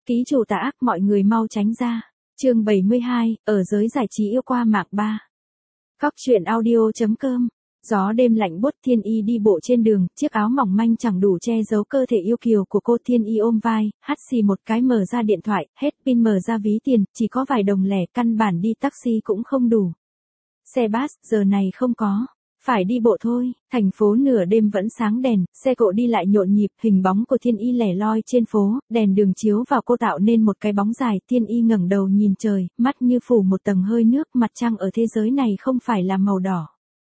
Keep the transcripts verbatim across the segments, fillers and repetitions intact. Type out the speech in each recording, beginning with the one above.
Ký chủ tà ác, mọi người mau tránh ra. Chương bảy mươi hai, ở giới giải trí yêu qua mạng ba. Cóc truyện audio chấm com. Gió đêm lạnh buốt, Thiên Y đi bộ trên đường, chiếc áo mỏng manh chẳng đủ che giấu cơ thể yêu kiều của cô. Thiên Y ôm vai, hắt xì một cái mở ra điện thoại, hết pin mở ra ví tiền, chỉ có vài đồng lẻ, căn bản đi taxi cũng không đủ. Xe bus, giờ này không có. Phải đi bộ thôi, thành phố nửa đêm vẫn sáng đèn, xe cộ đi lại nhộn nhịp, hình bóng của Thiên Y lẻ loi trên phố, đèn đường chiếu vào cô tạo nên một cái bóng dài. Thiên Y ngẩng đầu nhìn trời, mắt như phủ một tầng hơi nước, mặt trăng ở thế giới này không phải là màu đỏ.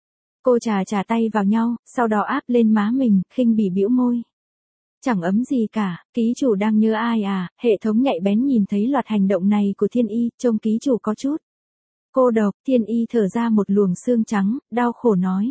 Cô chà chà tay vào nhau, sau đó áp lên má mình, khinh bỉ bĩu môi. Chẳng ấm gì cả, ký chủ đang nhớ ai à? Hệ thống nhạy bén nhìn thấy loạt hành động này của Thiên Y, trông ký chủ có chút cô độc. Thiên Y thở ra một luồng xương trắng, đau khổ nói.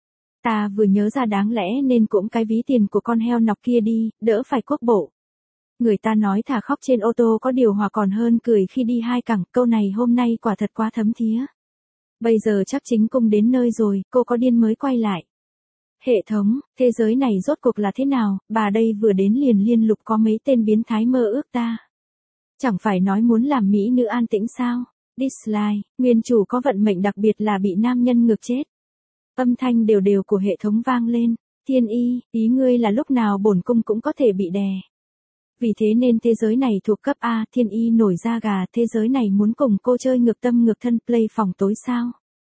Ta vừa nhớ ra đáng lẽ nên cũng cái ví tiền của con heo nọc kia đi, đỡ phải quốc bộ. Người ta nói thà khóc trên ô tô có điều hòa còn hơn cười khi đi hai cẳng, câu này hôm nay quả thật quá thấm thía. Bây giờ chắc chính cung đến nơi rồi, cô có điên mới quay lại. Hệ thống, thế giới này rốt cuộc là thế nào, bà đây vừa đến liền liên lục có mấy tên biến thái mơ ước ta. Chẳng phải nói muốn làm mỹ nữ an tĩnh sao? Dislike, nguyên chủ có vận mệnh đặc biệt là bị nam nhân ngược chết. Âm thanh đều đều của hệ thống vang lên. Thiên Y, ý ngươi là lúc nào bổn cung cũng có thể bị đè. Vì thế nên thế giới này thuộc cấp A. Thiên Y nổi da gà, thế giới này muốn cùng cô chơi ngược tâm ngược thân play phòng tối sao?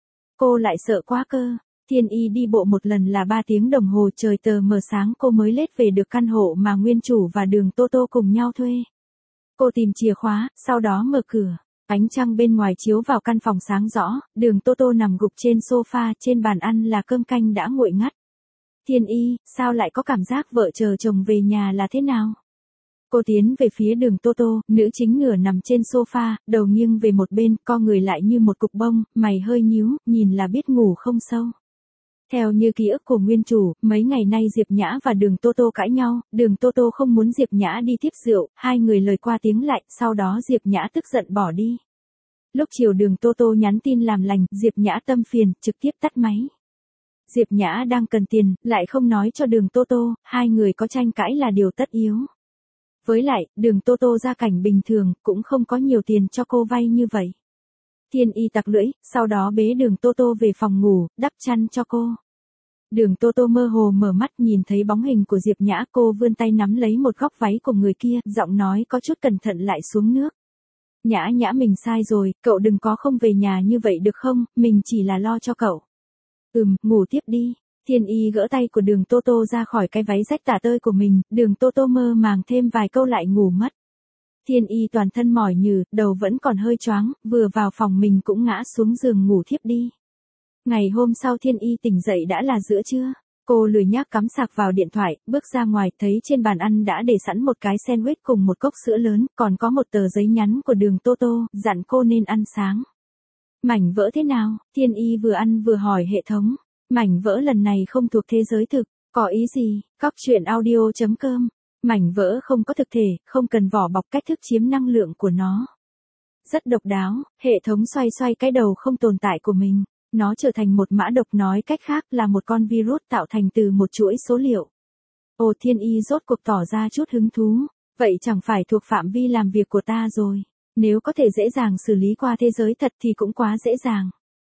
Cô lại sợ quá cơ. Thiên Y đi bộ một lần là ba tiếng đồng hồ, trời tờ mờ sáng cô mới lết về được căn hộ mà nguyên chủ và Đường Tô Tô cùng nhau thuê. Cô tìm chìa khóa, sau đó mở cửa. Ánh trăng bên ngoài chiếu vào căn phòng sáng rõ, Đường Tô Tô nằm gục trên sofa, trên bàn ăn là cơm canh đã nguội ngắt. Thiên Y, sao lại có cảm giác vợ chờ chồng về nhà là thế nào? Cô tiến về phía Đường Tô Tô, nữ chính nửa nằm trên sofa, đầu nghiêng về một bên, co người lại như một cục bông, mày hơi nhíu, nhìn là biết ngủ không sâu. Theo như ký ức của nguyên chủ, mấy ngày nay Diệp Nhã và Đường Tô Tô cãi nhau, Đường Tô Tô không muốn Diệp Nhã đi tiếp rượu, hai người lời qua tiếng lại, sau đó Diệp Nhã tức giận bỏ đi. Lúc chiều Đường Tô Tô nhắn tin làm lành, Diệp Nhã tâm phiền, trực tiếp tắt máy. Diệp Nhã đang cần tiền, lại không nói cho Đường Tô Tô, hai người có tranh cãi là điều tất yếu. Với lại, Đường Tô Tô gia cảnh bình thường, cũng không có nhiều tiền cho cô vay như vậy. Thiên Y tặc lưỡi, sau đó bế Đường Tô Tô về phòng ngủ, đắp chăn cho cô. Đường Tô Tô mơ hồ mở mắt nhìn thấy bóng hình của Diệp Nhã, cô vươn tay nắm lấy một góc váy của người kia, giọng nói có chút cẩn thận lại xuống nước. Nhã Nhã mình sai rồi, cậu đừng có không về nhà như vậy được không, mình chỉ là lo cho cậu. Ừm, ngủ tiếp đi. Thiên Y gỡ tay của Đường Tô Tô ra khỏi cái váy rách tả tơi của mình, Đường Tô Tô mơ màng thêm vài câu lại ngủ mất. Thiên Y toàn thân mỏi nhừ, đầu vẫn còn hơi choáng, vừa vào phòng mình cũng ngã xuống giường ngủ thiếp đi. Ngày hôm sau Thiên Y tỉnh dậy đã là giữa trưa. Cô lười nhác cắm sạc vào điện thoại, bước ra ngoài, thấy trên bàn ăn đã để sẵn một cái sandwich cùng một cốc sữa lớn, còn có một tờ giấy nhắn của Đường Tô Tô, dặn cô nên ăn sáng. Mảnh vỡ thế nào? Thiên Y vừa ăn vừa hỏi hệ thống. Mảnh vỡ lần này không thuộc thế giới thực, có ý gì? Cóc truyện audio chấm com. Mảnh vỡ không có thực thể, không cần vỏ bọc, cách thức chiếm năng lượng của nó rất độc đáo. Hệ thống xoay xoay cái đầu không tồn tại của mình. Nó trở thành một mã độc, nói cách khác là một con virus tạo thành từ một chuỗi số liệu. Ồ, Thiên Y rốt cuộc tỏ ra chút hứng thú. Vậy chẳng phải thuộc phạm vi làm việc của ta rồi. Nếu có thể dễ dàng xử lý qua thế giới thật thì cũng quá dễ dàng.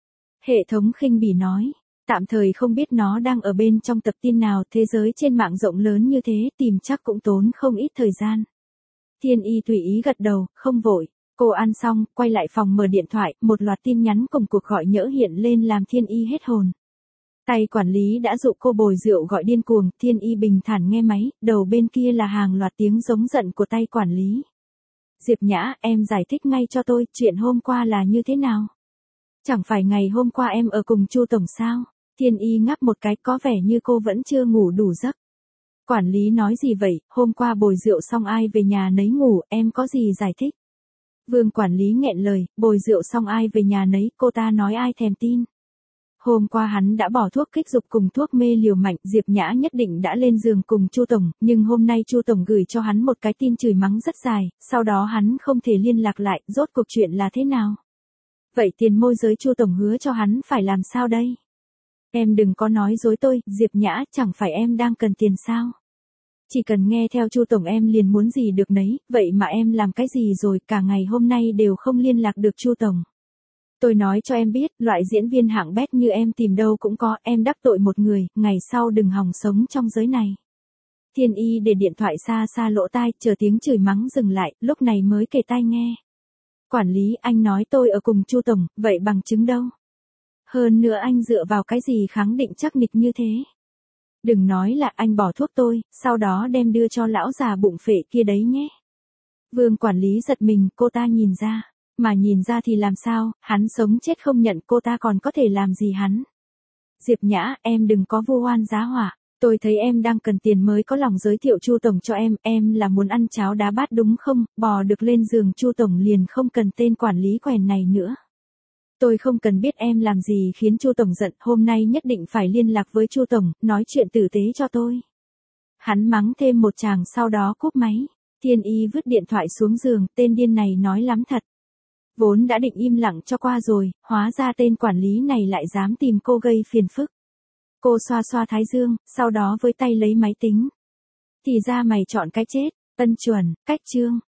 Hệ thống khinh bỉ nói. Tạm thời không biết nó đang ở bên trong tập tin nào, thế giới trên mạng rộng lớn như thế, tìm chắc cũng tốn không ít thời gian. Thiên Y tùy ý gật đầu, không vội. Cô ăn xong, quay lại phòng mở điện thoại, một loạt tin nhắn cùng cuộc gọi nhỡ hiện lên làm Thiên Y hết hồn. Tay quản lý đã dụ cô bồi rượu gọi điên cuồng, Thiên Y bình thản nghe máy, đầu bên kia là hàng loạt tiếng giống giận của tay quản lý. Diệp Nhã, em giải thích ngay cho tôi, chuyện hôm qua là như thế nào? Chẳng phải ngày hôm qua em ở cùng Chu tổng sao? Thiên Y ngáp một cái, có vẻ như cô vẫn chưa ngủ đủ giấc. Quản lý nói gì vậy, hôm qua bồi rượu xong ai về nhà nấy ngủ, em có gì giải thích? Vương quản lý nghẹn lời, bồi rượu xong ai về nhà nấy, cô ta nói ai thèm tin. Hôm qua hắn đã bỏ thuốc kích dục cùng thuốc mê liều mạnh, Diệp Nhã nhất định đã lên giường cùng Chu tổng, nhưng hôm nay Chu tổng gửi cho hắn một cái tin chửi mắng rất dài, sau đó hắn không thể liên lạc lại, rốt cuộc chuyện là thế nào? Vậy tiền môi giới Chu tổng hứa cho hắn phải làm sao đây? Em đừng có nói dối tôi, Diệp Nhã, chẳng phải em đang cần tiền sao? Chỉ cần nghe theo Chu tổng em liền muốn gì được nấy, vậy mà em làm cái gì rồi, cả ngày hôm nay đều không liên lạc được Chu tổng. Tôi nói cho em biết, loại diễn viên hạng bét như em tìm đâu cũng có, em đắc tội một người, ngày sau đừng hòng sống trong giới này. Thiên Y để điện thoại xa xa lỗ tai, chờ tiếng chửi mắng dừng lại, lúc này mới kề tai nghe. Quản lý, anh nói tôi ở cùng Chu tổng, vậy bằng chứng đâu? Hơn nữa anh dựa vào cái gì khẳng định chắc nịch như thế? Đừng nói là anh bỏ thuốc tôi, sau đó đem đưa cho lão già bụng phệ kia đấy nhé. Vương quản lý giật mình, cô ta nhìn ra. Mà nhìn ra thì làm sao, hắn sống chết không nhận, cô ta còn có thể làm gì hắn. Diệp Nhã, em đừng có vu oan giá họa. Tôi thấy em đang cần tiền mới có lòng giới thiệu Chu tổng cho em, em là muốn ăn cháo đá bát đúng không, bò được lên giường Chu tổng liền không cần tên quản lý quèn này nữa. Tôi không cần biết em làm gì khiến Chu tổng giận, hôm nay nhất định phải liên lạc với Chu tổng, nói chuyện tử tế cho tôi. Hắn mắng thêm một tràng sau đó cúp máy. Thiên Y vứt điện thoại xuống giường, tên điên này nói lắm thật. Vốn đã định im lặng cho qua rồi, hóa ra tên quản lý này lại dám tìm cô gây phiền phức. Cô xoa xoa thái dương, sau đó với tay lấy máy tính. Thì ra mày chọn cái chết, ân chuẩn, cách chương.